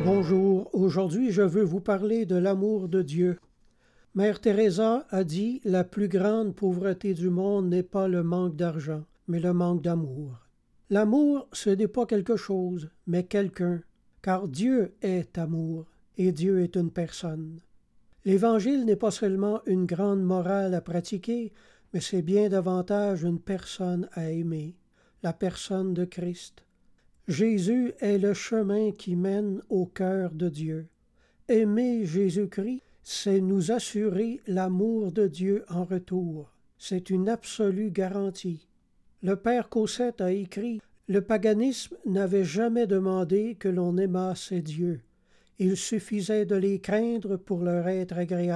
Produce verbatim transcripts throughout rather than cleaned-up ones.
Bonjour, aujourd'hui je veux vous parler de l'amour de Dieu. Mère Teresa a dit « La plus grande pauvreté du monde n'est pas le manque d'argent, mais le manque d'amour. » L'amour, ce n'est pas quelque chose, mais quelqu'un, car Dieu est amour, et Dieu est une personne. L'Évangile n'est pas seulement une grande morale à pratiquer, mais c'est bien davantage une personne à aimer, la personne de Christ. Jésus est le chemin qui mène au cœur de Dieu. Aimer Jésus-Christ, c'est nous assurer l'amour de Dieu en retour. C'est une absolue garantie. Le père Cossette a écrit « Le paganisme n'avait jamais demandé que l'on aimât ces dieux. Il suffisait de les craindre pour leur être agréable. »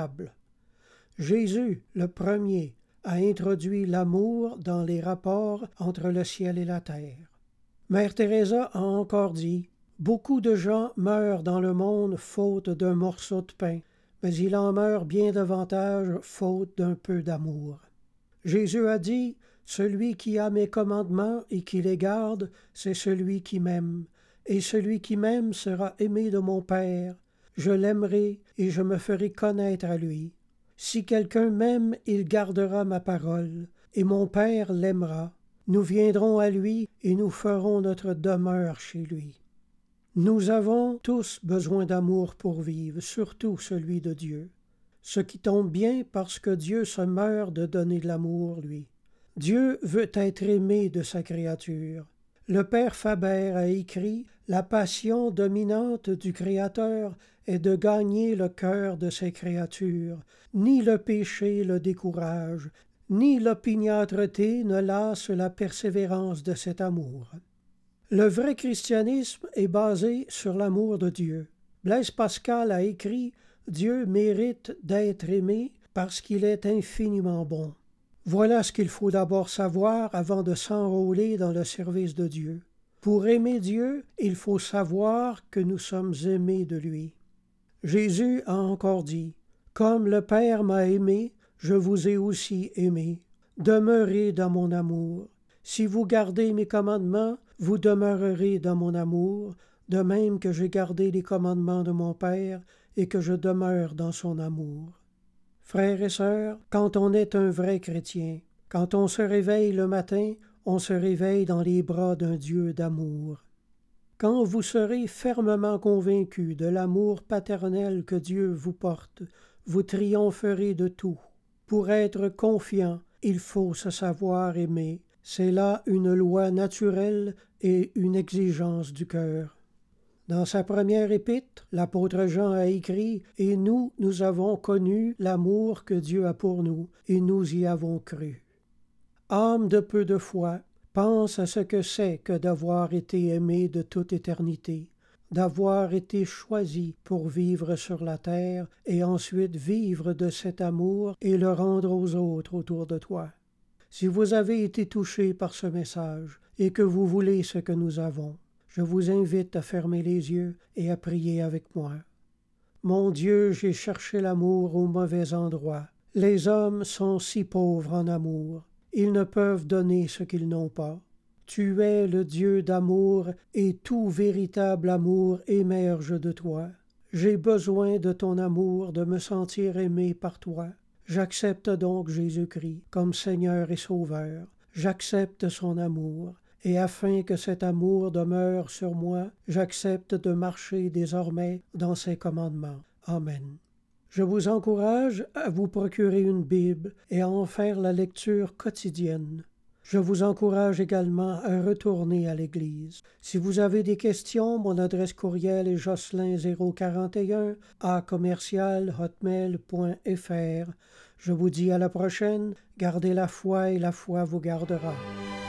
Jésus, le premier, a introduit l'amour dans les rapports entre le ciel et la terre. Mère Teresa a encore dit « Beaucoup de gens meurent dans le monde faute d'un morceau de pain, mais il en meurt bien davantage faute d'un peu d'amour. » Jésus a dit « Celui qui a mes commandements et qui les garde, c'est celui qui m'aime. Et celui qui m'aime sera aimé de mon Père. Je l'aimerai et je me ferai connaître à lui. Si quelqu'un m'aime, il gardera ma parole, et mon Père l'aimera. Nous viendrons à lui et nous ferons notre demeure chez lui. » Nous avons tous besoin d'amour pour vivre, surtout celui de Dieu. Ce qui tombe bien parce que Dieu se meurt de donner de l'amour, lui. Dieu veut être aimé de sa créature. Le père Faber a écrit « La passion dominante du Créateur est de gagner le cœur de ses créatures. Ni le péché le décourage, ni l'opiniâtreté ne lasse la persévérance de cet amour. » Le vrai christianisme est basé sur l'amour de Dieu. Blaise Pascal a écrit « Dieu mérite d'être aimé parce qu'il est infiniment bon. » Voilà ce qu'il faut d'abord savoir avant de s'enrôler dans le service de Dieu. Pour aimer Dieu, il faut savoir que nous sommes aimés de lui. Jésus a encore dit « Comme le Père m'a aimé, je vous ai aussi aimé. Demeurez dans mon amour. Si vous gardez mes commandements, vous demeurerez dans mon amour, de même que j'ai gardé les commandements de mon Père et que je demeure dans son amour. » Frères et sœurs, quand on est un vrai chrétien, quand on se réveille le matin, on se réveille dans les bras d'un Dieu d'amour. Quand vous serez fermement convaincus de l'amour paternel que Dieu vous porte, vous triompherez de tout. Pour être confiant, il faut se savoir aimer. C'est là une loi naturelle et une exigence du cœur. Dans sa première épître, l'apôtre Jean a écrit « Et nous, nous avons connu l'amour que Dieu a pour nous, et nous y avons cru. » Âme de peu de foi, pense à ce que c'est que d'avoir été aimé de toute éternité, d'avoir été choisi pour vivre sur la terre et ensuite vivre de cet amour et le rendre aux autres autour de toi. Si vous avez été touché par ce message et que vous voulez ce que nous avons, je vous invite à fermer les yeux et à prier avec moi. Mon Dieu, j'ai cherché l'amour au mauvais endroit. Les hommes sont si pauvres en amour. Ils ne peuvent donner ce qu'ils n'ont pas. Tu es le Dieu d'amour et tout véritable amour émerge de toi. J'ai besoin de ton amour, de me sentir aimé par toi. J'accepte donc Jésus-Christ comme Seigneur et Sauveur. J'accepte son amour. Et afin que cet amour demeure sur moi, j'accepte de marcher désormais dans ses commandements. Amen. Je vous encourage à vous procurer une Bible et à en faire la lecture quotidienne. Je vous encourage également à retourner à l'Église. Si vous avez des questions, mon adresse courriel est jocelyn zéro quarante et un à commercial hotmail point fr. Je vous dis à la prochaine, gardez la foi et la foi vous gardera.